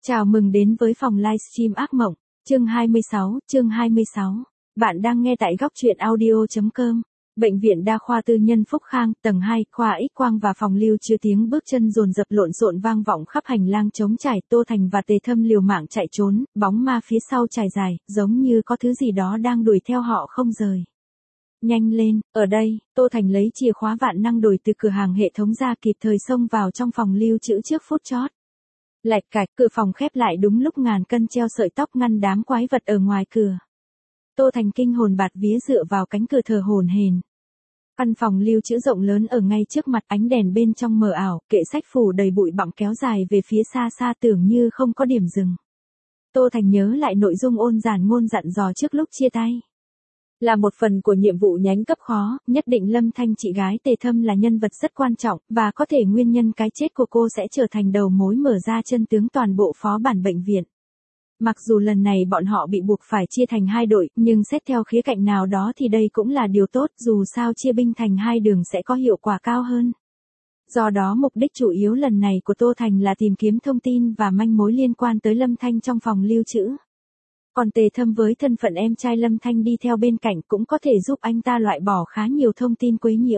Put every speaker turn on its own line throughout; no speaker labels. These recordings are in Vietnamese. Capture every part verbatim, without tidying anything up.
Chào mừng đến với phòng livestream ác mộng, chương hai mươi sáu, chương hai mươi sáu. Bạn đang nghe tại góc truyện audio chấm com. Bệnh viện Đa khoa Tư nhân Phúc Khang, tầng hai, khoa X-quang và phòng lưu trữ, tiếng bước chân dồn dập lộn xộn vang vọng khắp hành lang trống trải. Tô Thành và Tề Thâm liều mạng chạy trốn, bóng ma phía sau trải dài, giống như có thứ gì đó đang đuổi theo họ không rời. Nhanh lên, ở đây. Tô Thành lấy chìa khóa vạn năng đổi từ cửa hàng hệ thống ra, kịp thời xông vào trong phòng lưu trữ trước phút chót. Lạch cạch, cửa phòng khép lại đúng lúc ngàn cân treo sợi tóc ngăn đám quái vật ở ngoài cửa. Tô Thành kinh hồn bạt vía dựa vào cánh cửa thở hổn hển. Căn phòng lưu trữ rộng lớn ở ngay trước mặt, ánh đèn bên trong mờ ảo, kệ sách phủ đầy bụi bặm kéo dài về phía xa xa tưởng như không có điểm dừng. Tô Thành nhớ lại nội dung ôn giản ngôn dặn dò trước lúc chia tay. Là một phần của nhiệm vụ nhánh cấp khó, nhất định Lâm Thanh chị gái Tề Thâm là nhân vật rất quan trọng, và có thể nguyên nhân cái chết của cô sẽ trở thành đầu mối mở ra chân tướng toàn bộ phó bản bệnh viện. Mặc dù lần này bọn họ bị buộc phải chia thành hai đội, nhưng xét theo khía cạnh nào đó thì đây cũng là điều tốt, dù sao chia binh thành hai đường sẽ có hiệu quả cao hơn. Do đó mục đích chủ yếu lần này của Tô Thành là tìm kiếm thông tin và manh mối liên quan tới Lâm Thanh trong phòng lưu trữ. Còn Tề Thâm với thân phận em trai Lâm Thanh đi theo bên cạnh cũng có thể giúp anh ta loại bỏ khá nhiều thông tin quấy nhiễu.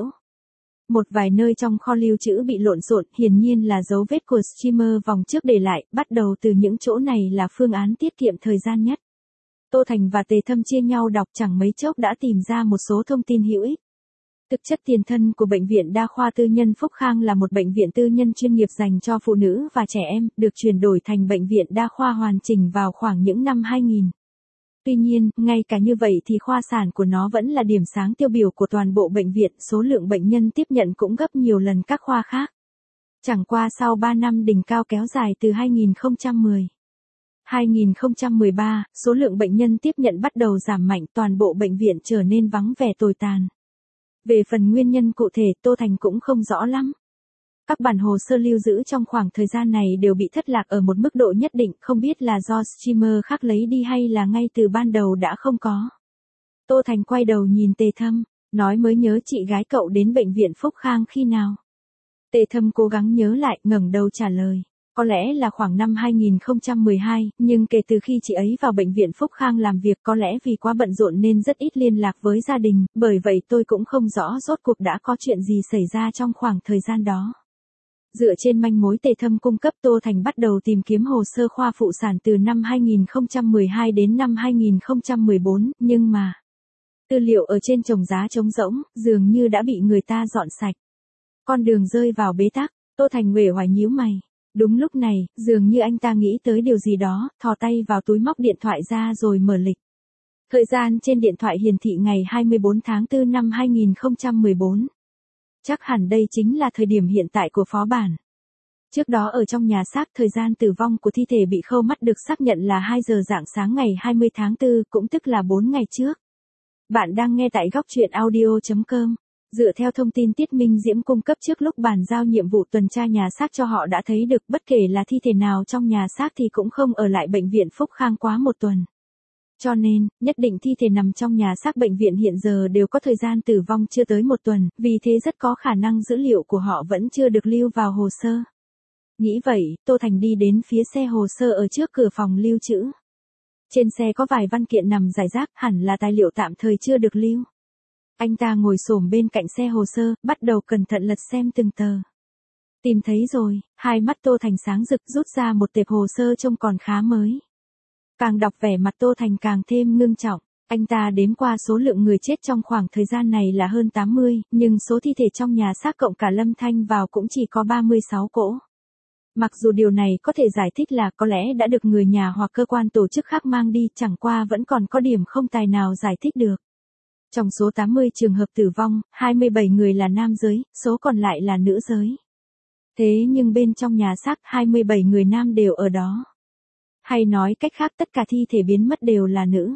Một vài nơi trong kho lưu trữ bị lộn xộn, hiển nhiên là dấu vết của streamer vòng trước để lại, bắt đầu từ những chỗ này là phương án tiết kiệm thời gian nhất. Tô Thành và Tề Thâm chia nhau đọc, chẳng mấy chốc đã tìm ra một số thông tin hữu ích. Thực chất tiền thân của Bệnh viện Đa khoa Tư nhân Phúc Khang là một bệnh viện tư nhân chuyên nghiệp dành cho phụ nữ và trẻ em, được chuyển đổi thành bệnh viện đa khoa hoàn chỉnh vào khoảng những năm hai nghìn. Tuy nhiên, ngay cả như vậy thì khoa sản của nó vẫn là điểm sáng tiêu biểu của toàn bộ bệnh viện, số lượng bệnh nhân tiếp nhận cũng gấp nhiều lần các khoa khác. Chẳng qua sau ba năm đỉnh cao kéo dài từ hai nghìn không trăm mười đến hai nghìn không trăm mười ba, số lượng bệnh nhân tiếp nhận bắt đầu giảm mạnh, toàn bộ bệnh viện trở nên vắng vẻ tồi tàn. Về phần nguyên nhân cụ thể, Tô Thành cũng không rõ lắm. Các bản hồ sơ lưu giữ trong khoảng thời gian này đều bị thất lạc ở một mức độ nhất định, không biết là do streamer khác lấy đi hay là ngay từ ban đầu đã không có. Tô Thành quay đầu nhìn Tề Thâm, nói mới nhớ chị gái cậu đến bệnh viện Phúc Khang khi nào. Tề Thâm cố gắng nhớ lại, ngẩng đầu trả lời. Có lẽ là khoảng năm hai nghìn không trăm mười hai, nhưng kể từ khi chị ấy vào bệnh viện Phúc Khang làm việc, có lẽ vì quá bận rộn nên rất ít liên lạc với gia đình, bởi vậy tôi cũng không rõ rốt cuộc đã có chuyện gì xảy ra trong khoảng thời gian đó. Dựa trên manh mối Tề Thâm cung cấp, Tô Thành bắt đầu tìm kiếm hồ sơ khoa phụ sản từ năm hai nghìn không trăm mười hai đến năm hai nghìn không trăm mười bốn, nhưng mà tư liệu ở trên chồng giá trống rỗng, dường như đã bị người ta dọn sạch. Con đường rơi vào bế tắc, Tô Thành uể oải nhíu mày. Đúng lúc này, dường như anh ta nghĩ tới điều gì đó, thò tay vào túi móc điện thoại ra rồi mở lịch. Thời gian trên điện thoại hiển thị ngày hai mươi bốn tháng tư năm hai nghìn không trăm mười bốn. Chắc hẳn đây chính là thời điểm hiện tại của phó bản. Trước đó ở trong nhà xác, thời gian tử vong của thi thể bị khâu mắt được xác nhận là hai giờ rạng sáng ngày hai mươi tháng tư, cũng tức là bốn ngày trước. Bạn đang nghe tại góc truyện audio chấm com. Dựa theo thông tin Tiết Minh Diễm cung cấp trước lúc bàn giao nhiệm vụ tuần tra nhà xác cho họ đã thấy được, bất kể là thi thể nào trong nhà xác thì cũng không ở lại bệnh viện Phúc Khang quá một tuần. Cho nên, nhất định thi thể nằm trong nhà xác bệnh viện hiện giờ đều có thời gian tử vong chưa tới một tuần, vì thế rất có khả năng dữ liệu của họ vẫn chưa được lưu vào hồ sơ. Nghĩ vậy, Tô Thành đi đến phía xe hồ sơ ở trước cửa phòng lưu trữ. Trên xe có vài văn kiện nằm rải rác, hẳn là tài liệu tạm thời chưa được lưu. Anh ta ngồi xổm bên cạnh xe hồ sơ, bắt đầu cẩn thận lật xem từng tờ. Tìm thấy rồi, hai mắt Tô Thành sáng rực, rút ra một tệp hồ sơ trông còn khá mới. Càng đọc vẻ mặt Tô Thành càng thêm ngưng trọng, anh ta đếm qua số lượng người chết trong khoảng thời gian này là hơn tám mươi, nhưng số thi thể trong nhà xác cộng cả Lâm Thanh vào cũng chỉ có ba mươi sáu cỗ. Mặc dù điều này có thể giải thích là có lẽ đã được người nhà hoặc cơ quan tổ chức khác mang đi, chẳng qua vẫn còn có điểm không tài nào giải thích được. Trong số tám mươi trường hợp tử vong, hai mươi bảy người là nam giới, số còn lại là nữ giới. Thế nhưng bên trong nhà xác hai mươi bảy người nam đều ở đó. Hay nói cách khác, tất cả thi thể biến mất đều là nữ.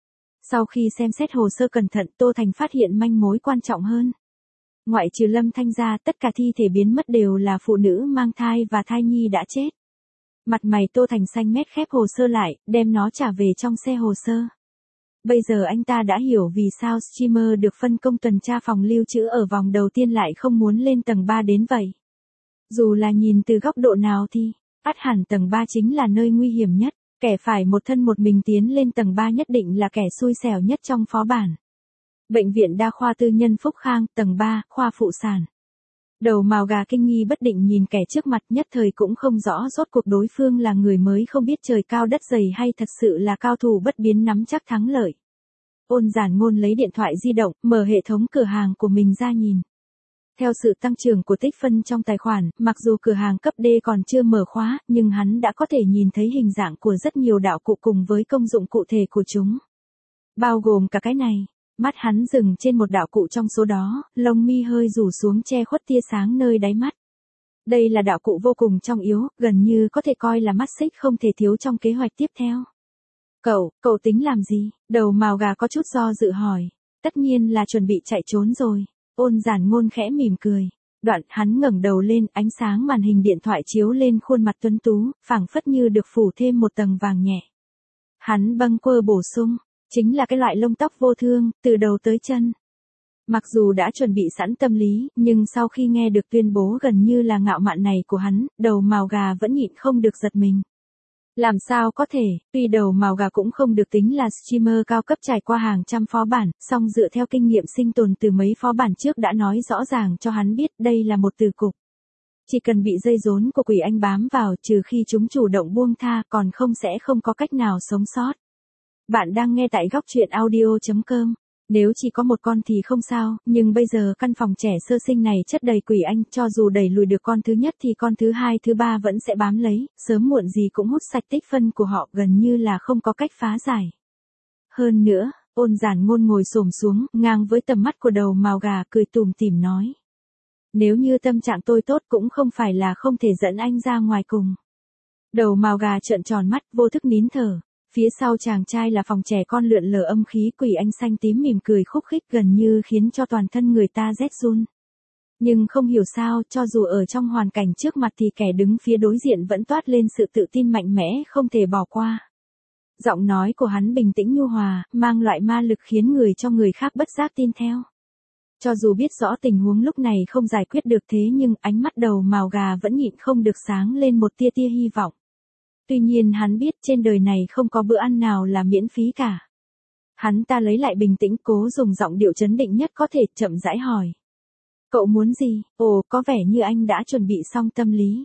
Sau khi xem xét hồ sơ cẩn thận, Tô Thành phát hiện manh mối quan trọng hơn. Ngoại trừ Lâm Thanh ra, tất cả thi thể biến mất đều là phụ nữ mang thai và thai nhi đã chết. Mặt mày Tô Thành xanh mét, khép hồ sơ lại, đem nó trả về trong xe hồ sơ. Bây giờ anh ta đã hiểu vì sao streamer được phân công tuần tra phòng lưu trữ ở vòng đầu tiên lại không muốn lên tầng ba đến vậy. Dù là nhìn từ góc độ nào thì, Ắt hẳn tầng ba chính là nơi nguy hiểm nhất, kẻ phải một thân một mình tiến lên tầng ba nhất định là kẻ xui xẻo nhất trong phó bản. Bệnh viện Đa khoa Tư nhân Phúc Khang, tầng ba, khoa phụ sản. Đầu mào gà kinh nghi bất định nhìn kẻ trước mặt, nhất thời cũng không rõ rốt cuộc đối phương là người mới không biết trời cao đất dày hay thật sự là cao thủ bất biến nắm chắc thắng lợi. Ôn Giản Ngôn lấy điện thoại di động, mở hệ thống cửa hàng của mình ra nhìn. Theo sự tăng trưởng của tích phân trong tài khoản, mặc dù cửa hàng cấp D còn chưa mở khóa, nhưng hắn đã có thể nhìn thấy hình dạng của rất nhiều đạo cụ cùng với công dụng cụ thể của chúng. Bao gồm cả cái này. Mắt hắn dừng trên một đạo cụ trong số đó, lông mi hơi rủ xuống che khuất tia sáng nơi đáy mắt. Đây là đạo cụ vô cùng trọng yếu, gần như có thể coi là mắt xích không thể thiếu trong kế hoạch tiếp theo. Cậu, cậu tính làm gì? Đầu mào gà có chút do dự hỏi. Tất nhiên là chuẩn bị chạy trốn rồi. Ôn Giản Ngôn khẽ mỉm cười. Đoạn hắn ngẩng đầu lên, ánh sáng màn hình điện thoại chiếu lên khuôn mặt tuấn tú, phảng phất như được phủ thêm một tầng vàng nhẹ. Hắn bâng quơ bổ sung. Chính là cái loại lông tóc vô thương, từ đầu tới chân. Mặc dù đã chuẩn bị sẵn tâm lý, nhưng sau khi nghe được tuyên bố gần như là ngạo mạn này của hắn, đầu mào gà vẫn nhịn không được giật mình. Làm sao có thể, tuy đầu mào gà cũng không được tính là streamer cao cấp trải qua hàng trăm phó bản, song dựa theo kinh nghiệm sinh tồn từ mấy phó bản trước đã nói rõ ràng cho hắn biết đây là một từ cục. Chỉ cần bị dây rốn của quỷ anh bám vào, trừ khi chúng chủ động buông tha, còn không sẽ không có cách nào sống sót. Bạn đang nghe tại góc truyện audio chấm com. Nếu chỉ có một con thì không sao, nhưng bây giờ căn phòng trẻ sơ sinh này chất đầy quỷ anh, cho dù đẩy lùi được con thứ nhất thì con thứ hai thứ ba vẫn sẽ bám lấy, sớm muộn gì cũng hút sạch tích phân của họ, gần như là không có cách phá giải. Hơn nữa, Ôn Giản Ngôn ngồi xổm xuống, ngang với tầm mắt của đầu mào gà, cười tủm tỉm nói. Nếu như tâm trạng tôi tốt cũng không phải là không thể dẫn anh ra ngoài cùng. Đầu mào gà trợn tròn mắt, vô thức nín thở. Phía sau chàng trai là phòng trẻ con lượn lờ âm khí quỷ anh xanh tím mỉm cười khúc khích gần như khiến cho toàn thân người ta rét run. Nhưng không hiểu sao, cho dù ở trong hoàn cảnh trước mặt thì kẻ đứng phía đối diện vẫn toát lên sự tự tin mạnh mẽ không thể bỏ qua. Giọng nói của hắn bình tĩnh nhu hòa, mang loại ma lực khiến người cho người khác bất giác tin theo. Cho dù biết rõ tình huống lúc này không giải quyết được thế nhưng ánh mắt đầu mào gà vẫn nhịn không được sáng lên một tia tia hy vọng. Tuy nhiên hắn biết trên đời này không có bữa ăn nào là miễn phí cả. Hắn ta lấy lại bình tĩnh, cố dùng giọng điệu trấn định nhất có thể, chậm rãi hỏi. Cậu muốn gì? Ồ, có vẻ như anh đã chuẩn bị xong tâm lý.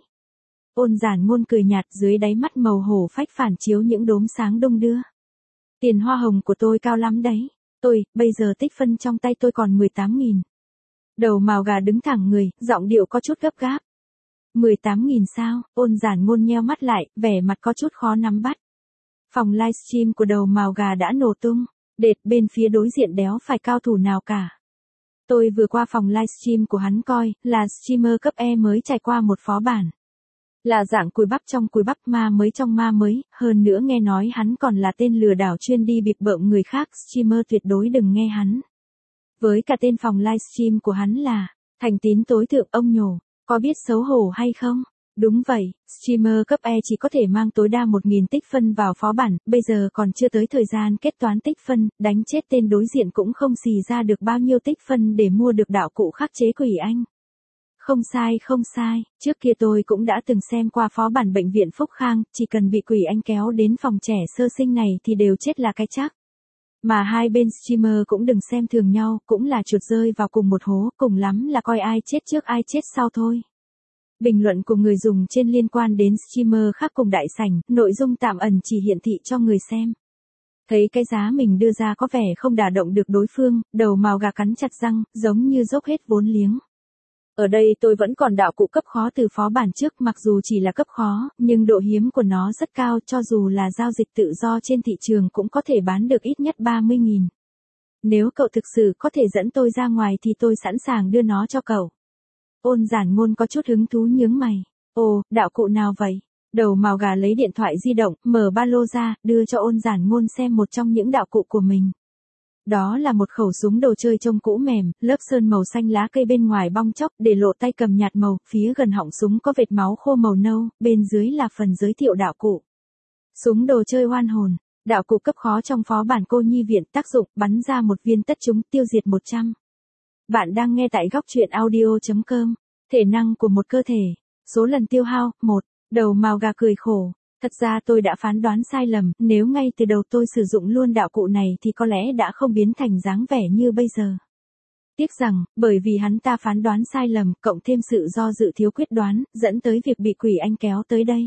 Ôn Giản Ngôn cười nhạt, dưới đáy mắt màu hổ phách phản chiếu những đốm sáng đung đưa. Tiền hoa hồng của tôi cao lắm đấy. Tôi, bây giờ tích phân trong tay tôi còn mười tám nghìn. Đầu mào gà đứng thẳng người, giọng điệu có chút gấp gáp. mười tám nghìn sao? Ôn Giản Ngôn nheo mắt lại, vẻ mặt có chút khó nắm bắt. Phòng livestream của đầu mào gà đã nổ tung, đệt bên phía đối diện đéo phải cao thủ nào cả. Tôi vừa qua phòng livestream của hắn coi, là streamer cấp E mới trải qua một phó bản. Là dạng cùi bắp trong cùi bắp, ma mới trong ma mới, hơn nữa nghe nói hắn còn là tên lừa đảo chuyên đi bịp bợm người khác, streamer tuyệt đối đừng nghe hắn. Với cả tên phòng livestream của hắn là, Thành Tín Tối Thượng ông nhổ. Có biết xấu hổ hay không? Đúng vậy, streamer cấp E chỉ có thể mang tối đa một nghìn tích phân vào phó bản, bây giờ còn chưa tới thời gian kết toán tích phân, đánh chết tên đối diện cũng không xì ra được bao nhiêu tích phân để mua được đạo cụ khắc chế quỷ anh. Không sai không sai, trước kia tôi cũng đã từng xem qua phó bản bệnh viện Phúc Khang, chỉ cần bị quỷ anh kéo đến phòng trẻ sơ sinh này thì đều chết là cái chắc. Mà hai bên streamer cũng đừng xem thường nhau, cũng là chuột rơi vào cùng một hố, cùng lắm là coi ai chết trước ai chết sau thôi. Bình luận của người dùng trên liên quan đến streamer khác cùng đại sảnh, nội dung tạm ẩn chỉ hiển thị cho người xem. Thấy cái giá mình đưa ra có vẻ không đả động được đối phương, đầu mào gà cắn chặt răng, giống như dốc hết vốn liếng. Ở đây tôi vẫn còn đạo cụ cấp khó từ phó bản trước, mặc dù chỉ là cấp khó, nhưng độ hiếm của nó rất cao, cho dù là giao dịch tự do trên thị trường cũng có thể bán được ít nhất ba mươi nghìn. Nếu cậu thực sự có thể dẫn tôi ra ngoài thì tôi sẵn sàng đưa nó cho cậu. Ôn Giản Ngôn có chút hứng thú nhướng mày. Ồ, đạo cụ nào vậy? Đầu mào gà lấy điện thoại di động, mở ba lô ra, đưa cho Ôn Giản Ngôn xem một trong những đạo cụ của mình. Đó là một khẩu súng đồ chơi trông cũ mềm, lớp sơn màu xanh lá cây bên ngoài bong chóc, để lộ tay cầm nhạt màu, phía gần họng súng có vệt máu khô màu nâu, bên dưới là phần giới thiệu đạo cụ. Súng đồ chơi oan hồn, đạo cụ cấp khó trong phó bản cô nhi viện, tác dụng bắn ra một viên tất trúng, tiêu diệt một trăm. Bạn đang nghe tại góc truyện audio chấm com. Thể năng của một cơ thể. Số lần tiêu hao, một. Đầu mào gà cười khổ. Thật ra tôi đã phán đoán sai lầm, nếu ngay từ đầu tôi sử dụng luôn đạo cụ này thì có lẽ đã không biến thành dáng vẻ như bây giờ. Tiếc rằng, bởi vì hắn ta phán đoán sai lầm, cộng thêm sự do dự thiếu quyết đoán, dẫn tới việc bị quỷ anh kéo tới đây.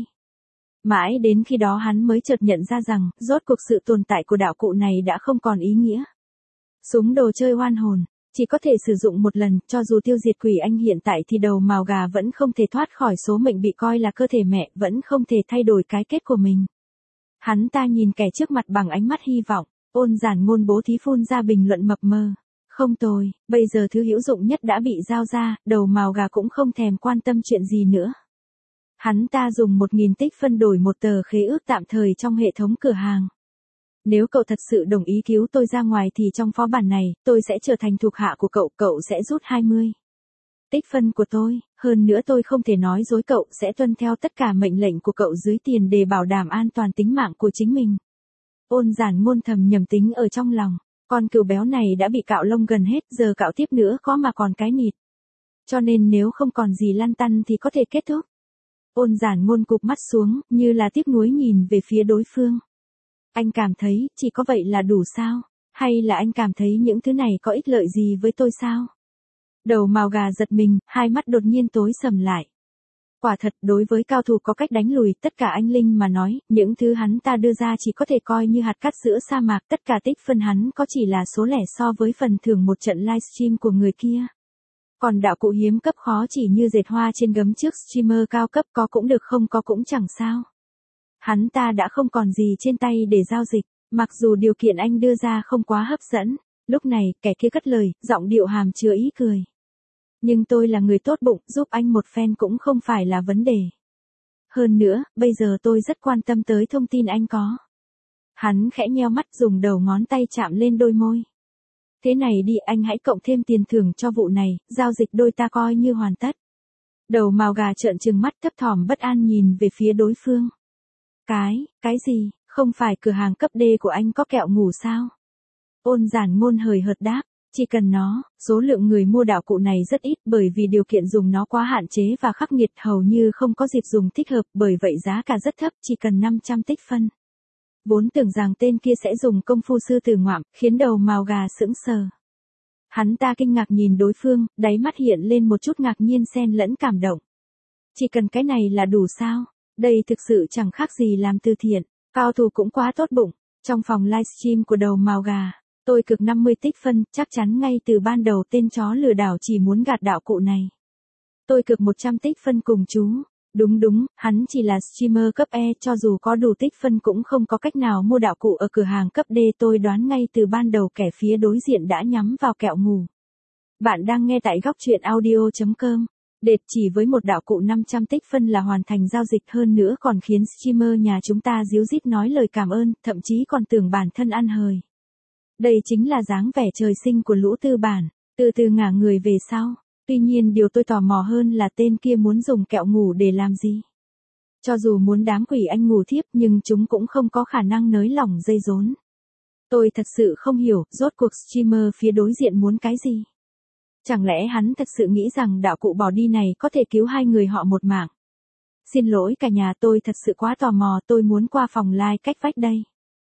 Mãi đến khi đó hắn mới chợt nhận ra rằng, rốt cuộc sự tồn tại của đạo cụ này đã không còn ý nghĩa. Súng đồ chơi oan hồn, chỉ có thể sử dụng một lần, cho dù tiêu diệt quỷ anh hiện tại thì đầu mào gà vẫn không thể thoát khỏi số mệnh bị coi là cơ thể mẹ, vẫn không thể thay đổi cái kết của mình. Hắn ta nhìn kẻ trước mặt bằng ánh mắt hy vọng, Ôn Giản Ngôn bố thí phun ra bình luận mập mờ. Không tồi, bây giờ thứ hữu dụng nhất đã bị giao ra, đầu mào gà cũng không thèm quan tâm chuyện gì nữa. Hắn ta dùng một nghìn tích phân đổi một tờ khế ước tạm thời trong hệ thống cửa hàng. Nếu cậu thật sự đồng ý cứu tôi ra ngoài thì trong phó bản này, tôi sẽ trở thành thuộc hạ của cậu, cậu sẽ rút hai mươi tích phân của tôi, hơn nữa tôi không thể nói dối cậu sẽ tuân theo tất cả mệnh lệnh của cậu dưới tiền để bảo đảm an toàn tính mạng của chính mình. Ôn Giản Ngôn thầm nhầm tính ở trong lòng, con cừu béo này đã bị cạo lông gần hết, giờ cạo tiếp nữa có mà còn cái nịt. Cho nên nếu không còn gì lăn tăn thì có thể kết thúc. Ôn Giản Ngôn cụp mắt xuống, như là tiếc nuối nhìn về phía đối phương. Anh cảm thấy, chỉ có vậy là đủ sao? Hay là anh cảm thấy những thứ này có ích lợi gì với tôi sao? Đầu mào gà giật mình, hai mắt đột nhiên tối sầm lại. Quả thật, đối với cao thủ có cách đánh lùi tất cả anh linh mà nói, những thứ hắn ta đưa ra chỉ có thể coi như hạt cát giữa sa mạc, tất cả tích phân hắn có chỉ là số lẻ so với phần thưởng một trận livestream của người kia. Còn đạo cụ hiếm cấp khó chỉ như dệt hoa trên gấm trước streamer cao cấp có cũng được không có cũng chẳng sao. Hắn ta đã không còn gì trên tay để giao dịch, mặc dù điều kiện anh đưa ra không quá hấp dẫn. Lúc này, kẻ kia cất lời, giọng điệu hàm chứa ý cười. Nhưng tôi là người tốt bụng, giúp anh một phen cũng không phải là vấn đề. Hơn nữa, bây giờ tôi rất quan tâm tới thông tin anh có. Hắn khẽ nheo mắt dùng đầu ngón tay chạm lên đôi môi. Thế này đi, anh hãy cộng thêm tiền thưởng cho vụ này, giao dịch đôi ta coi như hoàn tất. Đầu mào gà trợn trừng mắt thấp thỏm bất an nhìn về phía đối phương. Cái, cái gì, không phải cửa hàng cấp D của anh có kẹo ngủ sao? Ôn Giản Ngôn hời hợt đáp, chỉ cần nó, số lượng người mua đạo cụ này rất ít bởi vì điều kiện dùng nó quá hạn chế và khắc nghiệt hầu như không có dịp dùng thích hợp bởi vậy giá cả rất thấp chỉ cần năm trăm tích phân. Vốn tưởng rằng tên kia sẽ dùng công phu sư tử ngoạm, khiến đầu mào gà sững sờ. Hắn ta kinh ngạc nhìn đối phương, đáy mắt hiện lên một chút ngạc nhiên xen lẫn cảm động. Chỉ cần cái này là đủ sao? Đây thực sự chẳng khác gì làm từ thiện, cao thủ cũng quá tốt bụng. Trong phòng livestream của đầu mào gà, tôi cực năm mươi tích phân, chắc chắn ngay từ ban đầu tên chó lừa đảo chỉ muốn gạt đạo cụ này. Tôi cực một trăm tích phân cùng chú. Đúng đúng, hắn chỉ là streamer cấp E, cho dù có đủ tích phân cũng không có cách nào mua đạo cụ ở cửa hàng cấp D. Tôi đoán ngay từ ban đầu kẻ phía đối diện đã nhắm vào kẹo ngủ. Bạn đang nghe tại góc truyện audio chấm com. Đệt chỉ với một đạo cụ năm trăm tích phân là hoàn thành giao dịch, hơn nữa còn khiến streamer nhà chúng ta díu dít nói lời cảm ơn, thậm chí còn tưởng bản thân ăn hời. Đây chính là dáng vẻ trời sinh của lũ tư bản, từ từ ngả người về sau. Tuy nhiên điều tôi tò mò hơn là tên kia muốn dùng kẹo ngủ để làm gì. Cho dù muốn đám quỷ anh ngủ thiếp nhưng chúng cũng không có khả năng nới lỏng dây rốn. Tôi thật sự không hiểu, rốt cuộc streamer phía đối diện muốn cái gì. Chẳng lẽ hắn thật sự nghĩ rằng đạo cụ bỏ đi này có thể cứu hai người họ một mạng. Xin lỗi cả nhà, tôi thật sự quá tò mò, tôi muốn qua phòng live cách vách đây.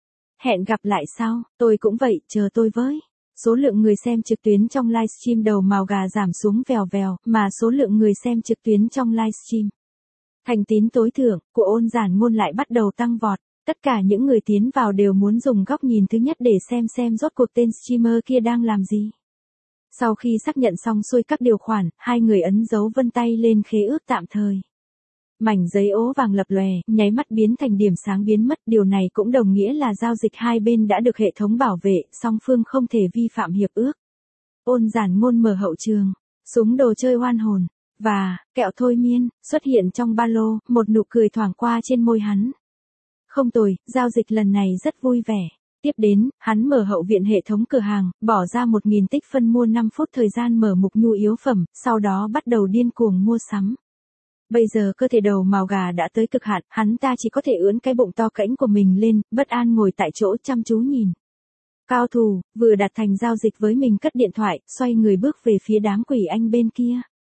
Hẹn gặp lại sau, tôi cũng vậy, chờ tôi với. Số lượng người xem trực tuyến trong livestream đầu mào gà giảm xuống vèo vèo, mà số lượng người xem trực tuyến trong livestream thành tín tối thượng của Ôn Giản Ngôn lại bắt đầu tăng vọt. Tất cả những người tiến vào đều muốn dùng góc nhìn thứ nhất để xem xem rốt cuộc tên streamer kia đang làm gì. Sau khi xác nhận xong xuôi các điều khoản, hai người ấn dấu vân tay lên khế ước tạm thời. Mảnh giấy ố vàng lập lòe, nháy mắt biến thành điểm sáng biến mất, điều này cũng đồng nghĩa là giao dịch hai bên đã được hệ thống bảo vệ, song phương không thể vi phạm hiệp ước. Ôn Giản Ngôn mở hậu trường, súng đồ chơi oan hồn, và, kẹo thôi miên, xuất hiện trong ba lô, một nụ cười thoảng qua trên môi hắn. Không tồi, giao dịch lần này rất vui vẻ. Tiếp đến, hắn mở hậu viện hệ thống cửa hàng, bỏ ra một nghìn tích phân mua năm phút thời gian mở mục nhu yếu phẩm, sau đó bắt đầu điên cuồng mua sắm. Bây giờ cơ thể đầu mào gà đã tới cực hạn, hắn ta chỉ có thể ưỡn cái bụng to cãnh của mình lên, bất an ngồi tại chỗ chăm chú nhìn. Cao thủ, vừa đạt thành giao dịch với mình cất điện thoại, xoay người bước về phía đám quỷ anh bên kia.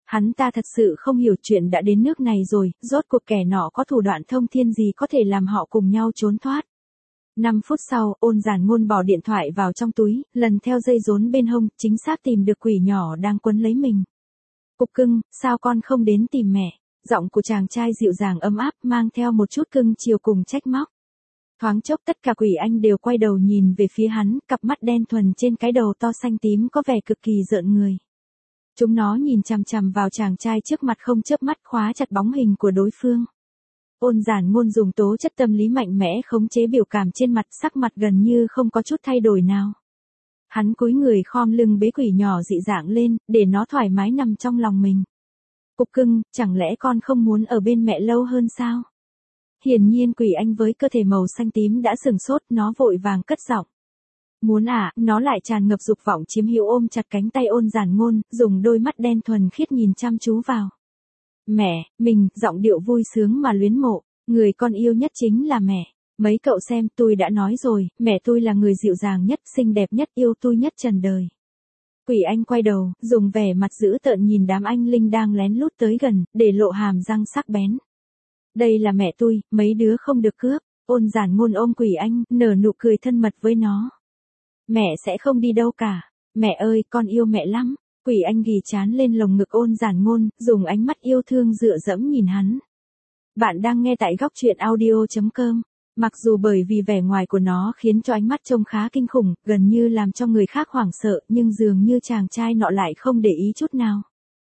Hắn ta thật sự không hiểu chuyện đã đến nước này rồi, rốt cuộc kẻ nọ có thủ đoạn thông thiên gì có thể làm họ cùng nhau trốn thoát. Năm phút sau, Ôn Giản Ngôn bỏ điện thoại vào trong túi, lần theo dây rốn bên hông, chính xác tìm được quỷ nhỏ đang quấn lấy mình. Cục cưng, sao con không đến tìm mẹ? Giọng của chàng trai dịu dàng ấm áp, mang theo một chút cưng chiều cùng trách móc. Thoáng chốc tất cả quỷ anh đều quay đầu nhìn về phía hắn, cặp mắt đen thuần trên cái đầu to xanh tím có vẻ cực kỳ rợn người. Chúng nó nhìn chằm chằm vào chàng trai trước mặt không chớp mắt, khóa chặt bóng hình của đối phương. Ôn Giản Ngôn dùng tố chất tâm lý mạnh mẽ khống chế biểu cảm trên mặt, sắc mặt gần như không có chút thay đổi nào. Hắn cúi người khom lưng bế quỷ nhỏ dị dạng lên, để nó thoải mái nằm trong lòng mình. Cục cưng, chẳng lẽ con không muốn ở bên mẹ lâu hơn sao? Hiển nhiên quỷ anh với cơ thể màu xanh tím đã sừng sốt, nó vội vàng cất giọng. Muốn à, nó lại tràn ngập dục vọng chiếm hữu, ôm chặt cánh tay Ôn Giản Ngôn, dùng đôi mắt đen thuần khiết nhìn chăm chú vào. Mẹ, mình, giọng điệu vui sướng mà luyến mộ, người con yêu nhất chính là mẹ. Mấy cậu xem, tôi đã nói rồi, mẹ tôi là người dịu dàng nhất, xinh đẹp nhất, yêu tôi nhất trần đời. Quỷ anh quay đầu, dùng vẻ mặt dữ tợn nhìn đám anh linh đang lén lút tới gần, để lộ hàm răng sắc bén. Đây là mẹ tôi, mấy đứa không được cướp. Ôn Giản Ngôn ôm quỷ anh, nở nụ cười thân mật với nó. Mẹ sẽ không đi đâu cả. Mẹ ơi, con yêu mẹ lắm. Quỷ anh ghì trán lên lồng ngực Ôn Giản Ngôn, dùng ánh mắt yêu thương dựa dẫm nhìn hắn. Bạn đang nghe tại góc truyện audio chấm com. Mặc dù bởi vì vẻ ngoài của nó khiến cho ánh mắt trông khá kinh khủng, gần như làm cho người khác hoảng sợ, nhưng dường như chàng trai nọ lại không để ý chút nào.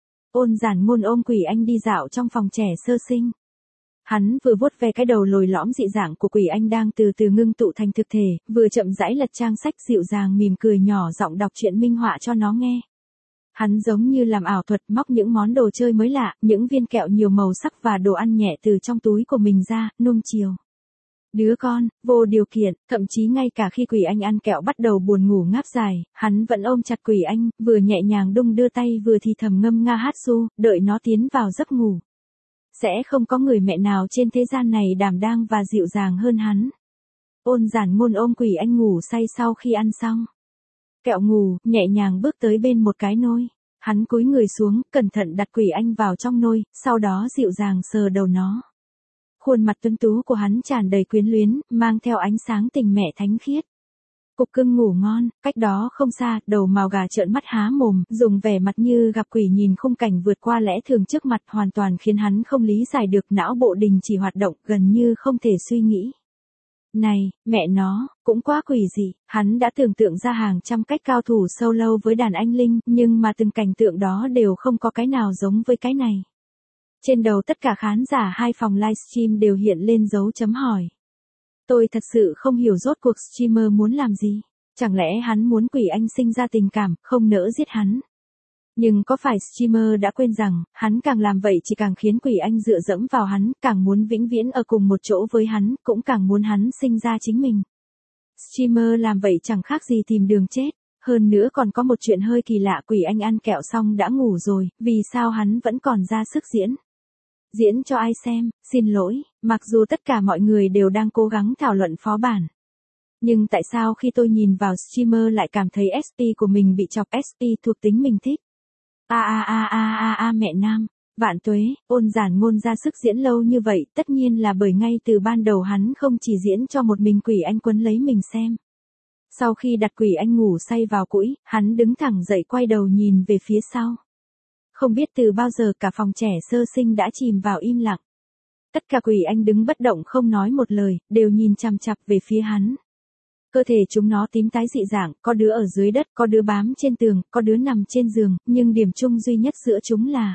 Ôn Giản Ngôn ôm quỷ anh đi dạo trong phòng trẻ sơ sinh. Hắn vừa vuốt ve cái đầu lồi lõm dị dạng của quỷ anh đang từ từ ngưng tụ thành thực thể, vừa chậm rãi lật trang sách, dịu dàng mỉm cười nhỏ giọng đọc truyện minh họa cho nó nghe. Hắn giống như làm ảo thuật, móc những món đồ chơi mới lạ, những viên kẹo nhiều màu sắc và đồ ăn nhẹ từ trong túi của mình ra, nuông chiều. Đứa con, vô điều kiện, thậm chí ngay cả khi quỷ anh ăn kẹo bắt đầu buồn ngủ ngáp dài, hắn vẫn ôm chặt quỷ anh, vừa nhẹ nhàng đung đưa tay vừa thì thầm ngâm nga hát ru, đợi nó tiến vào giấc ngủ. Sẽ không có người mẹ nào trên thế gian này đảm đang và dịu dàng hơn hắn. Ôn Giản Ngôn ôm quỷ anh ngủ say sau khi ăn xong. Kẹo ngủ, nhẹ nhàng bước tới bên một cái nôi. Hắn cúi người xuống, cẩn thận đặt quỷ anh vào trong nôi, sau đó dịu dàng sờ đầu nó. Khuôn mặt tuấn tú của hắn tràn đầy quyến luyến, mang theo ánh sáng tình mẹ thánh khiết. Cục cưng ngủ ngon, cách đó không xa, đầu màu gà trợn mắt há mồm, dùng vẻ mặt như gặp quỷ nhìn khung cảnh vượt qua lẽ thường trước mặt, hoàn toàn khiến hắn không lý giải được, não bộ đình chỉ hoạt động, gần như không thể suy nghĩ. Này, mẹ nó, cũng quá quỷ dị, hắn đã tưởng tượng ra hàng trăm cách cao thủ solo với đàn anh linh, nhưng mà từng cảnh tượng đó đều không có cái nào giống với cái này. Trên đầu tất cả khán giả hai phòng livestream đều hiện lên dấu chấm hỏi. Tôi thật sự không hiểu rốt cuộc streamer muốn làm gì. Chẳng lẽ hắn muốn quỷ anh sinh ra tình cảm, không nỡ giết hắn. Nhưng có phải streamer đã quên rằng, hắn càng làm vậy chỉ càng khiến quỷ anh dựa dẫm vào hắn, càng muốn vĩnh viễn ở cùng một chỗ với hắn, cũng càng muốn hắn sinh ra chính mình. Streamer làm vậy chẳng khác gì tìm đường chết. Hơn nữa còn có một chuyện hơi kỳ lạ, quỷ anh ăn kẹo xong đã ngủ rồi, vì sao hắn vẫn còn ra sức diễn? Diễn cho ai xem, xin lỗi, mặc dù tất cả mọi người đều đang cố gắng thảo luận phó bản. Nhưng tại sao khi tôi nhìn vào streamer lại cảm thấy ét pê của mình bị chọc, ét pê thuộc tính mình thích? A a a a a a mẹ nam, vạn tuế, Ôn Giản Ngôn ra sức diễn lâu như vậy, tất nhiên là bởi ngay từ ban đầu hắn không chỉ diễn cho một mình quỷ anh quấn lấy mình xem. Sau khi đặt quỷ anh ngủ say vào cũi, hắn đứng thẳng dậy quay đầu nhìn về phía sau. Không biết từ bao giờ cả phòng trẻ sơ sinh đã chìm vào im lặng. Tất cả quỷ anh đứng bất động không nói một lời, đều nhìn chằm chằm về phía hắn. Cơ thể chúng nó tím tái dị dạng, có đứa ở dưới đất, có đứa bám trên tường, có đứa nằm trên giường, nhưng điểm chung duy nhất giữa chúng là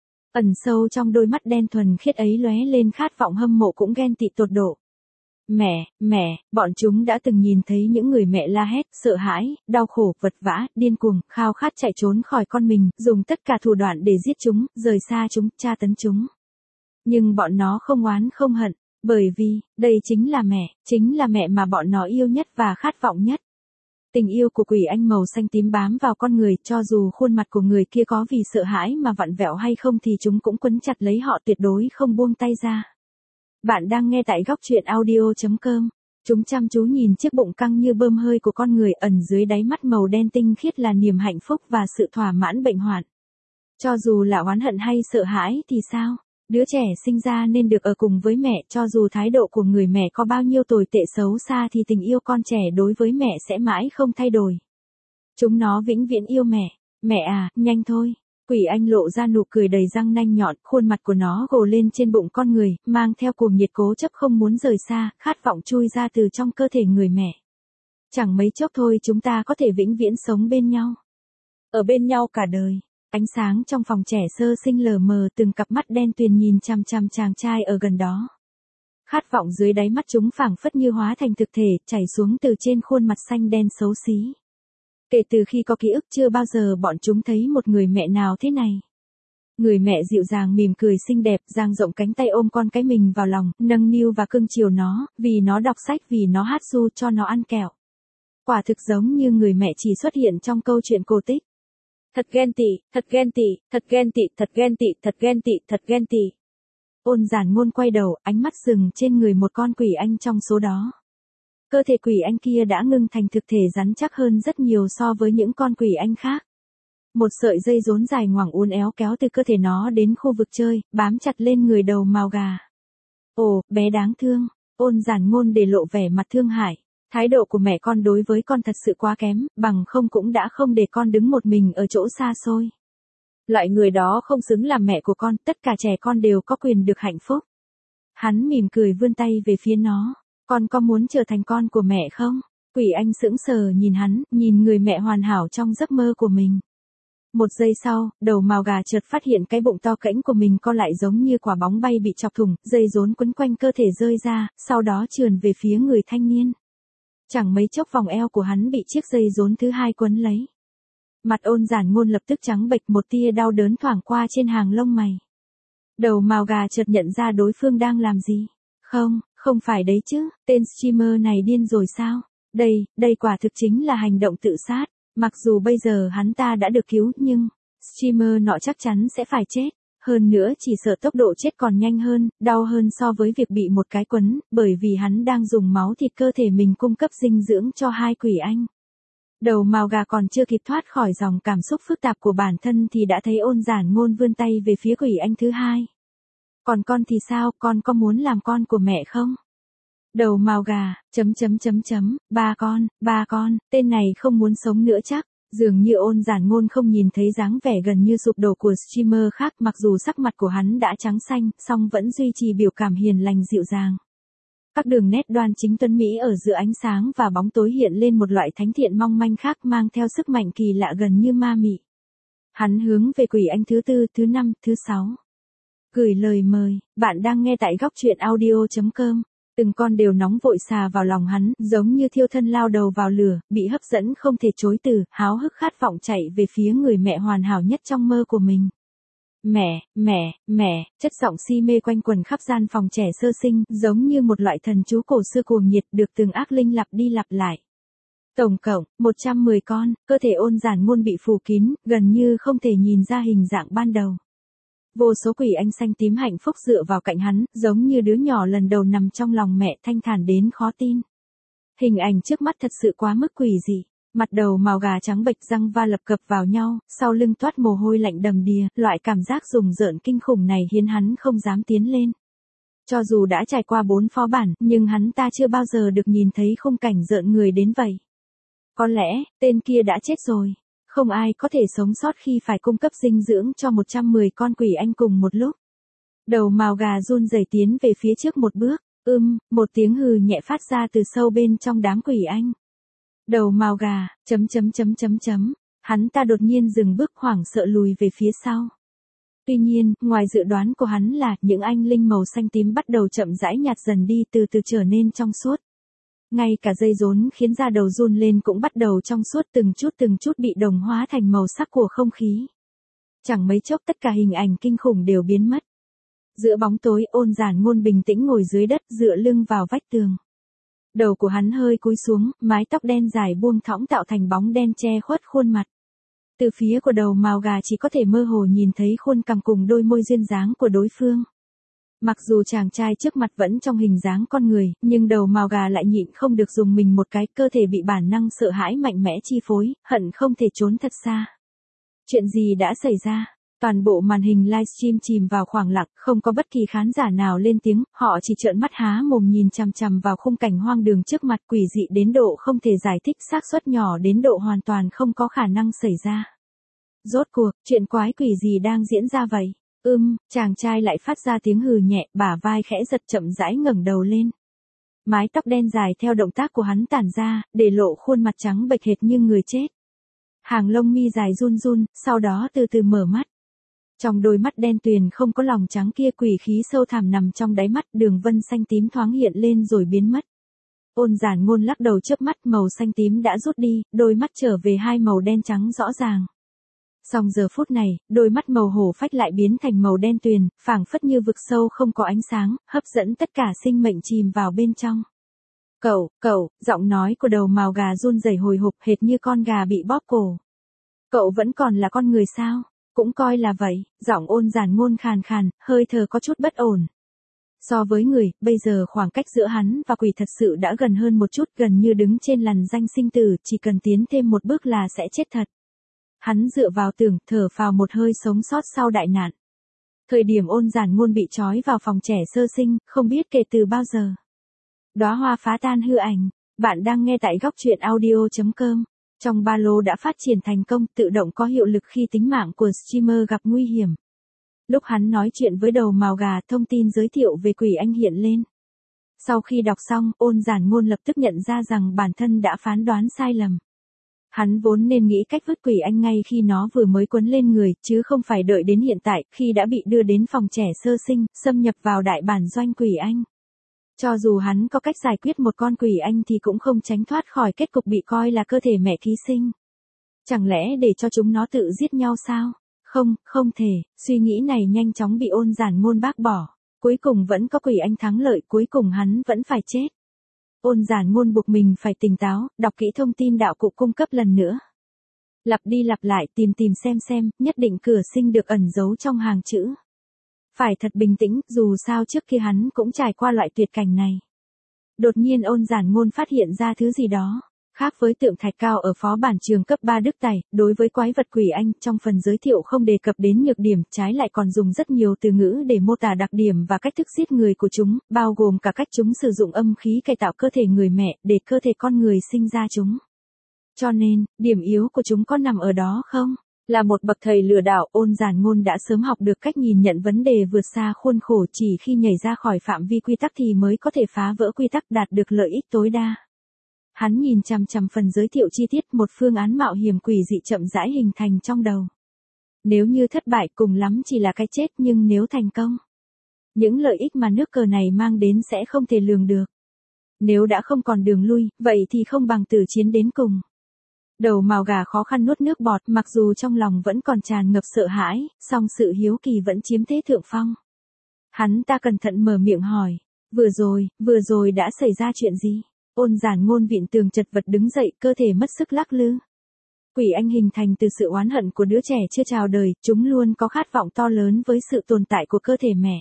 ẩn sâu trong đôi mắt đen thuần khiết ấy lóe lên khát vọng hâm mộ cũng ghen tị tột độ. Mẹ, mẹ, bọn chúng đã từng nhìn thấy những người mẹ la hét, sợ hãi, đau khổ, vật vã, điên cuồng, khao khát chạy trốn khỏi con mình, dùng tất cả thủ đoạn để giết chúng, rời xa chúng, tra tấn chúng. Nhưng bọn nó không oán không hận, bởi vì, đây chính là mẹ, chính là mẹ mà bọn nó yêu nhất và khát vọng nhất. Tình yêu của quỷ anh màu xanh tím bám vào con người, cho dù khuôn mặt của người kia có vì sợ hãi mà vặn vẹo hay không thì chúng cũng quấn chặt lấy họ, tuyệt đối không buông tay ra. Bạn đang nghe tại góc truyện audio chấm com. Chúng chăm chú nhìn chiếc bụng căng như bơm hơi của con người, ẩn dưới đáy mắt màu đen tinh khiết là niềm hạnh phúc và sự thỏa mãn bệnh hoạn. Cho dù là oán hận hay sợ hãi thì sao? Đứa trẻ sinh ra nên được ở cùng với mẹ, cho dù thái độ của người mẹ có bao nhiêu tồi tệ xấu xa thì tình yêu con trẻ đối với mẹ sẽ mãi không thay đổi. Chúng nó vĩnh viễn yêu mẹ. Mẹ à, nhanh thôi. Quỷ anh lộ ra nụ cười đầy răng nanh nhọn, khuôn mặt của nó gồ lên trên bụng con người, mang theo cuồng nhiệt cố chấp không muốn rời xa, khát vọng chui ra từ trong cơ thể người mẹ. Chẳng mấy chốc thôi chúng ta có thể vĩnh viễn sống bên nhau. Ở bên nhau cả đời. Ánh sáng trong phòng trẻ sơ sinh lờ mờ, từng cặp mắt đen tuyền nhìn chằm chằm chàng trai ở gần đó. Khát vọng dưới đáy mắt chúng phảng phất như hóa thành thực thể, chảy xuống từ trên khuôn mặt xanh đen xấu xí. Kể từ khi có ký ức chưa bao giờ bọn chúng thấy một người mẹ nào thế này. Người mẹ dịu dàng mỉm cười xinh đẹp, dang rộng cánh tay ôm con cái mình vào lòng, nâng niu và cưng chiều nó, vì nó đọc sách, vì nó hát ru, cho nó ăn kẹo. Quả thực giống như người mẹ chỉ xuất hiện trong câu chuyện cổ tích. Thật ghen tị, thật ghen tị, thật ghen tị, thật ghen tị, thật ghen tị, thật ghen tị. Ôn Giản Ngôn quay đầu, ánh mắt dừng trên người một con quỷ anh trong số đó. Cơ thể quỷ anh kia đã ngưng thành thực thể rắn chắc hơn rất nhiều so với những con quỷ anh khác. Một sợi dây rốn dài ngoằng uốn éo kéo từ cơ thể nó đến khu vực chơi, bám chặt lên người đầu mào gà. Ồ, bé đáng thương. Ôn Giản Ngôn để lộ vẻ mặt thương hại. Thái độ của mẹ con đối với con thật sự quá kém, bằng không cũng đã không để con đứng một mình ở chỗ xa xôi. Loại người đó không xứng làm mẹ của con, tất cả trẻ con đều có quyền được hạnh phúc. Hắn mỉm cười vươn tay về phía nó. Con có muốn trở thành con của mẹ không? Quỷ anh sững sờ nhìn hắn, nhìn người mẹ hoàn hảo trong giấc mơ của mình. Một giây sau, đầu mào gà chợt phát hiện cái bụng to kẽnh của mình co lại giống như quả bóng bay bị chọc thủng, dây rốn quấn quanh cơ thể rơi ra, sau đó trườn về phía người thanh niên. Chẳng mấy chốc vòng eo của hắn bị chiếc dây rốn thứ hai quấn lấy. Mặt Ôn Giản Ngôn lập tức trắng bệch, một tia đau đớn thoảng qua trên hàng lông mày. Đầu mào gà chợt nhận ra đối phương đang làm gì. Không, không phải đấy chứ, tên streamer này điên rồi sao? Đây, đây quả thực chính là hành động tự sát. Mặc dù bây giờ hắn ta đã được cứu, nhưng streamer nọ chắc chắn sẽ phải chết. Hơn nữa chỉ sợ tốc độ chết còn nhanh hơn, đau hơn so với việc bị một cái quấn, bởi vì hắn đang dùng máu thịt cơ thể mình cung cấp dinh dưỡng cho hai quỷ anh. Đầu mào gà còn chưa kịp thoát khỏi dòng cảm xúc phức tạp của bản thân thì đã thấy Ôn Giản Ngôn vươn tay về phía quỷ anh thứ hai. Còn con thì sao, con có muốn làm con của mẹ không? Đầu mào gà, chấm chấm chấm chấm, ba con, ba con, tên này không muốn sống nữa chắc. Dường như Ôn Giản Ngôn không nhìn thấy dáng vẻ gần như sụp đổ của streamer khác, mặc dù sắc mặt của hắn đã trắng xanh, song vẫn duy trì biểu cảm hiền lành dịu dàng. Các đường nét đoan chính tuấn mỹ ở giữa ánh sáng và bóng tối hiện lên một loại thánh thiện mong manh khác, mang theo sức mạnh kỳ lạ gần như ma mị. Hắn hướng về quỷ anh thứ tư, thứ năm, thứ sáu. Gửi lời mời, bạn đang nghe tại góc truyện audio chấm com. Từng con đều nóng vội xà vào lòng hắn, giống như thiêu thân lao đầu vào lửa, bị hấp dẫn không thể chối từ, háo hức khát vọng chạy về phía người mẹ hoàn hảo nhất trong mơ của mình. Mẹ, mẹ, mẹ, chất giọng si mê quanh quần khắp gian phòng trẻ sơ sinh, giống như một loại thần chú cổ xưa cuồng nhiệt được từng ác linh lặp đi lặp lại. Tổng cộng, một trăm mười con, cơ thể Ôn Giản Ngôn bị phủ kín, gần như không thể nhìn ra hình dạng ban đầu. Vô số quỷ anh xanh tím hạnh phúc dựa vào cạnh hắn, giống như đứa nhỏ lần đầu nằm trong lòng mẹ, thanh thản đến khó tin. Hình ảnh trước mắt thật sự quá mức quỷ dị. Mặt đầu mào gà trắng bệch, răng va lập cập vào nhau, sau lưng toát mồ hôi lạnh đầm đìa, loại cảm giác rùng rợn kinh khủng này khiến hắn không dám tiến lên. Cho dù đã trải qua bốn phó bản, nhưng hắn ta chưa bao giờ được nhìn thấy khung cảnh rợn người đến vậy. Có lẽ, tên kia đã chết rồi. Không ai có thể sống sót khi phải cung cấp dinh dưỡng cho một trăm mười con quỷ anh cùng một lúc. Đầu mào gà run rẩy tiến về phía trước một bước, ưm, một tiếng hừ nhẹ phát ra từ sâu bên trong đám quỷ anh. Đầu mào gà, chấm chấm chấm chấm chấm, hắn ta đột nhiên dừng bước, hoảng sợ lùi về phía sau. Tuy nhiên, ngoài dự đoán của hắn là, những anh linh màu xanh tím bắt đầu chậm rãi nhạt dần đi, từ từ trở nên trong suốt. Ngay cả dây rốn khiến da đầu run lên cũng bắt đầu trong suốt, từng chút từng chút bị đồng hóa thành màu sắc của không khí. Chẳng mấy chốc tất cả hình ảnh kinh khủng đều biến mất. Giữa bóng tối, Ôn Giản Ngôn bình tĩnh ngồi dưới đất, dựa lưng vào vách tường. Đầu của hắn hơi cúi xuống, mái tóc đen dài buông thõng tạo thành bóng đen che khuất khuôn mặt. Từ phía của đầu mào gà chỉ có thể mơ hồ nhìn thấy khuôn cằm cùng đôi môi duyên dáng của đối phương. Mặc dù chàng trai trước mặt vẫn trong hình dáng con người, nhưng đầu mào gà lại nhịn không được dùng mình một cái, cơ thể bị bản năng sợ hãi mạnh mẽ chi phối, hận không thể trốn thật xa. Chuyện gì đã xảy ra? Toàn bộ màn hình livestream chìm vào khoảng lặng, không có bất kỳ khán giả nào lên tiếng, họ chỉ trợn mắt há mồm nhìn chằm chằm vào khung cảnh hoang đường trước mặt, quỷ dị đến độ không thể giải thích, xác suất nhỏ đến độ hoàn toàn không có khả năng xảy ra. Rốt cuộc, chuyện quái quỷ gì đang diễn ra vậy? Ưm, chàng trai lại phát ra tiếng hừ nhẹ, bả vai khẽ giật, chậm rãi ngẩng đầu lên. Mái tóc đen dài theo động tác của hắn tản ra, để lộ khuôn mặt trắng bệch hệt như người chết. Hàng lông mi dài run run, sau đó từ từ mở mắt. Trong đôi mắt đen tuyền không có lòng trắng kia, quỷ khí sâu thẳm nằm trong đáy mắt, đường vân xanh tím thoáng hiện lên rồi biến mất. Ôn Giản Ngôn lắc đầu chớp mắt, màu xanh tím đã rút đi, đôi mắt trở về hai màu đen trắng rõ ràng. Song giờ phút này, đôi mắt màu hổ phách lại biến thành màu đen tuyền, phảng phất như vực sâu không có ánh sáng, hấp dẫn tất cả sinh mệnh chìm vào bên trong. Cậu, cậu, giọng nói của đầu mào gà run rẩy hồi hộp hệt như con gà bị bóp cổ. Cậu vẫn còn là con người sao? Cũng coi là vậy, giọng Ôn Giản Ngôn khàn khàn, hơi thở có chút bất ổn. So với người, bây giờ khoảng cách giữa hắn và quỷ thật sự đã gần hơn một chút, gần như đứng trên lằn ranh sinh tử, chỉ cần tiến thêm một bước là sẽ chết thật. Hắn dựa vào tường, thở phào một hơi, sống sót sau đại nạn. Thời điểm Ôn Giản Ngôn bị trói vào phòng trẻ sơ sinh, không biết kể từ bao giờ. Đóa hoa phá tan hư ảnh, bạn đang nghe tại góc truyện audio chấm com. Trong ba lô đã phát triển thành công, tự động có hiệu lực khi tính mạng của streamer gặp nguy hiểm. Lúc hắn nói chuyện với đầu mào gà, thông tin giới thiệu về quỷ anh hiện lên. Sau khi đọc xong, Ôn Giản Ngôn lập tức nhận ra rằng bản thân đã phán đoán sai lầm. Hắn vốn nên nghĩ cách vứt quỷ anh ngay khi nó vừa mới quấn lên người, chứ không phải đợi đến hiện tại, khi đã bị đưa đến phòng trẻ sơ sinh, xâm nhập vào đại bản doanh quỷ anh. Cho dù hắn có cách giải quyết một con quỷ anh thì cũng không tránh thoát khỏi kết cục bị coi là cơ thể mẹ ký sinh. Chẳng lẽ để cho chúng nó tự giết nhau sao? Không, không thể, suy nghĩ này nhanh chóng bị Ôn Giản Ngôn bác bỏ. Cuối cùng vẫn có quỷ anh thắng lợi, cuối cùng hắn vẫn phải chết. Ôn Giản Ngôn buộc mình phải tỉnh táo, đọc kỹ thông tin đạo cụ cung cấp lần nữa. Lặp đi lặp lại, tìm tìm xem xem, nhất định cửa sinh được ẩn giấu trong hàng chữ. Phải thật bình tĩnh, dù sao trước kia hắn cũng trải qua loại tuyệt cảnh này. Đột nhiên Ôn Giản Ngôn phát hiện ra thứ gì đó. Khác với tượng thạch cao ở phó bản trường cấp ba Đức Tài, đối với quái vật quỷ anh, trong phần giới thiệu không đề cập đến nhược điểm, trái lại còn dùng rất nhiều từ ngữ để mô tả đặc điểm và cách thức giết người của chúng, bao gồm cả cách chúng sử dụng âm khí cải tạo cơ thể người mẹ, để cơ thể con người sinh ra chúng. Cho nên, điểm yếu của chúng có nằm ở đó không? Là một bậc thầy lừa đảo, Ôn Giản Ngôn đã sớm học được cách nhìn nhận vấn đề vượt xa khuôn khổ, chỉ khi nhảy ra khỏi phạm vi quy tắc thì mới có thể phá vỡ quy tắc, đạt được lợi ích tối đa. Hắn nhìn chằm chằm phần giới thiệu chi tiết, một phương án mạo hiểm quỷ dị chậm rãi hình thành trong đầu. Nếu như thất bại cùng lắm chỉ là cái chết, nhưng nếu thành công, những lợi ích mà nước cờ này mang đến sẽ không thể lường được. Nếu đã không còn đường lui, vậy thì không bằng tử chiến đến cùng. Đầu mào gà khó khăn nuốt nước bọt, mặc dù trong lòng vẫn còn tràn ngập sợ hãi, song sự hiếu kỳ vẫn chiếm thế thượng phong. Hắn ta cẩn thận mở miệng hỏi, vừa rồi, vừa rồi đã xảy ra chuyện gì? Ôn Giản Ngôn vịn tường chật vật đứng dậy, cơ thể mất sức lắc lư. Quỷ anh hình thành từ sự oán hận của đứa trẻ chưa chào đời, chúng luôn có khát vọng to lớn với sự tồn tại của cơ thể mẹ.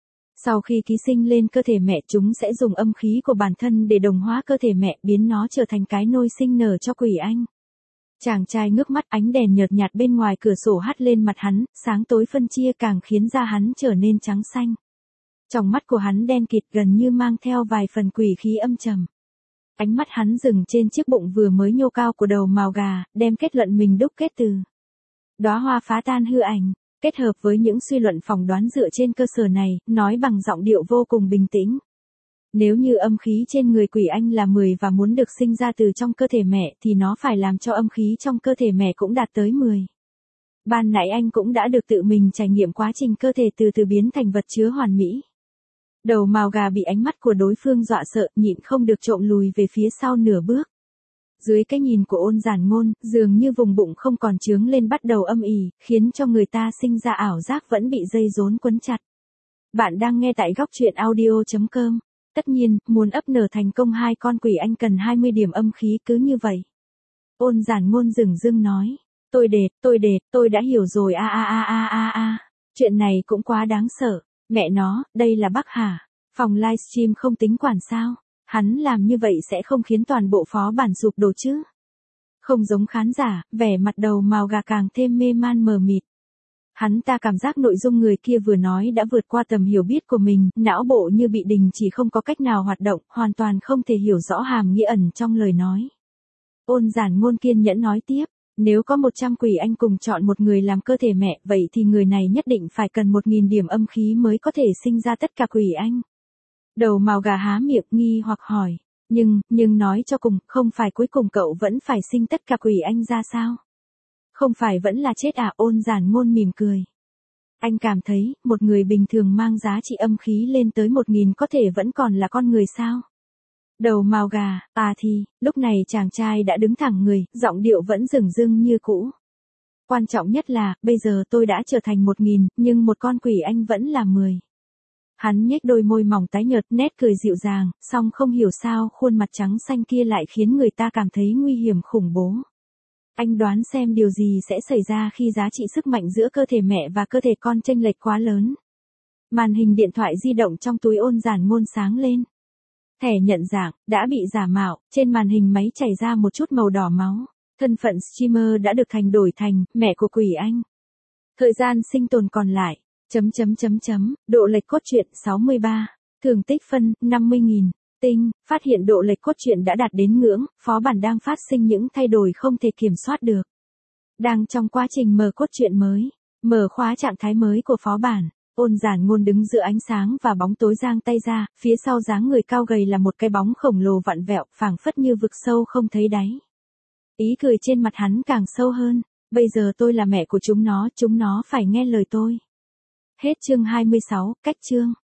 Sau khi ký sinh lên cơ thể mẹ, chúng sẽ dùng âm khí của bản thân để đồng hóa cơ thể mẹ, biến nó trở thành cái nôi sinh nở cho quỷ anh. Chàng trai ngước mắt, ánh đèn nhợt nhạt bên ngoài cửa sổ hắt lên mặt hắn, sáng tối phân chia càng khiến da hắn trở nên trắng xanh. Trong mắt của hắn đen kịt, gần như mang theo vài phần quỷ khí âm trầm. Ánh mắt hắn dừng trên chiếc bụng vừa mới nhô cao của đầu mào gà, đem kết luận mình đúc kết từ đóa hoa phá tan hư ảnh, kết hợp với những suy luận phỏng đoán dựa trên cơ sở này, nói bằng giọng điệu vô cùng bình tĩnh. Nếu như âm khí trên người quỷ anh là mười và muốn được sinh ra từ trong cơ thể mẹ thì nó phải làm cho âm khí trong cơ thể mẹ cũng đạt tới mười. Ban nãy anh cũng đã được tự mình trải nghiệm quá trình cơ thể từ từ biến thành vật chứa hoàn mỹ. Đầu mào gà bị ánh mắt của đối phương dọa sợ, nhịn không được trộm lùi về phía sau nửa bước. Dưới cái nhìn của Ôn Giản Ngôn, dường như vùng bụng không còn trướng lên bắt đầu âm ỉ, khiến cho người ta sinh ra ảo giác vẫn bị dây rốn quấn chặt. Bạn đang nghe tại góc truyện audio chấm com. Tất nhiên, muốn ấp nở thành công hai con quỷ anh cần hai mươi điểm âm khí, cứ như vậy. Ôn Giản Ngôn dửng dưng nói, tôi đệt, tôi đệt, tôi đã hiểu rồi, a a a a a a. Chuyện này cũng quá đáng sợ. Mẹ nó, đây là Bắc hả? Phòng livestream không tính quản sao? Hắn làm như vậy sẽ không khiến toàn bộ phó bản sụp đổ chứ? Không giống khán giả, vẻ mặt đầu mào gà càng thêm mê man mờ mịt. Hắn ta cảm giác nội dung người kia vừa nói đã vượt qua tầm hiểu biết của mình, não bộ như bị đình chỉ không có cách nào hoạt động, hoàn toàn không thể hiểu rõ hàm nghĩa ẩn trong lời nói. Ôn Giản Ngôn kiên nhẫn nói tiếp, nếu có một trăm quỷ anh cùng chọn một người làm cơ thể mẹ, vậy thì người này nhất định phải cần một nghìn điểm âm khí mới có thể sinh ra tất cả quỷ anh. Đầu mào gà há miệng nghi hoặc hỏi, nhưng, nhưng nói cho cùng, không phải cuối cùng cậu vẫn phải sinh tất cả quỷ anh ra sao? Không phải vẫn là chết à? Ôn Giản Ngôn mỉm cười. Anh cảm thấy, một người bình thường mang giá trị âm khí lên tới một nghìn có thể vẫn còn là con người sao? Đầu mào gà, à thì, lúc này chàng trai đã đứng thẳng người, giọng điệu vẫn dửng dưng như cũ. Quan trọng nhất là, bây giờ tôi đã trở thành một nghìn, nhưng một con quỷ anh vẫn là mười. Hắn nhếch đôi môi mỏng tái nhợt, nét cười dịu dàng, song không hiểu sao khuôn mặt trắng xanh kia lại khiến người ta cảm thấy nguy hiểm khủng bố. Anh đoán xem điều gì sẽ xảy ra khi giá trị sức mạnh giữa cơ thể mẹ và cơ thể con chênh lệch quá lớn. Màn hình điện thoại di động trong túi Ôn Giản Ngôn sáng lên. Thẻ nhận dạng, đã bị giả mạo, trên màn hình máy chảy ra một chút màu đỏ máu. Thân phận streamer đã được thành đổi thành, mẹ của quỷ anh. Thời gian sinh tồn còn lại, chấm chấm chấm chấm, độ lệch cốt truyện sáu mươi ba, thường tích phân, năm mươi nghìn. Tinh, phát hiện độ lệch cốt truyện đã đạt đến ngưỡng, phó bản đang phát sinh những thay đổi không thể kiểm soát được. Đang trong quá trình mở cốt truyện mới, mở khóa trạng thái mới của phó bản. Ôn Giản Ngôn đứng giữa ánh sáng và bóng tối giang tay ra, phía sau dáng người cao gầy là một cái bóng khổng lồ vặn vẹo, phảng phất như vực sâu không thấy đáy. Ý cười trên mặt hắn càng sâu hơn, bây giờ tôi là mẹ của chúng nó, chúng nó phải nghe lời tôi. Hết chương hai mươi sáu, cách chương.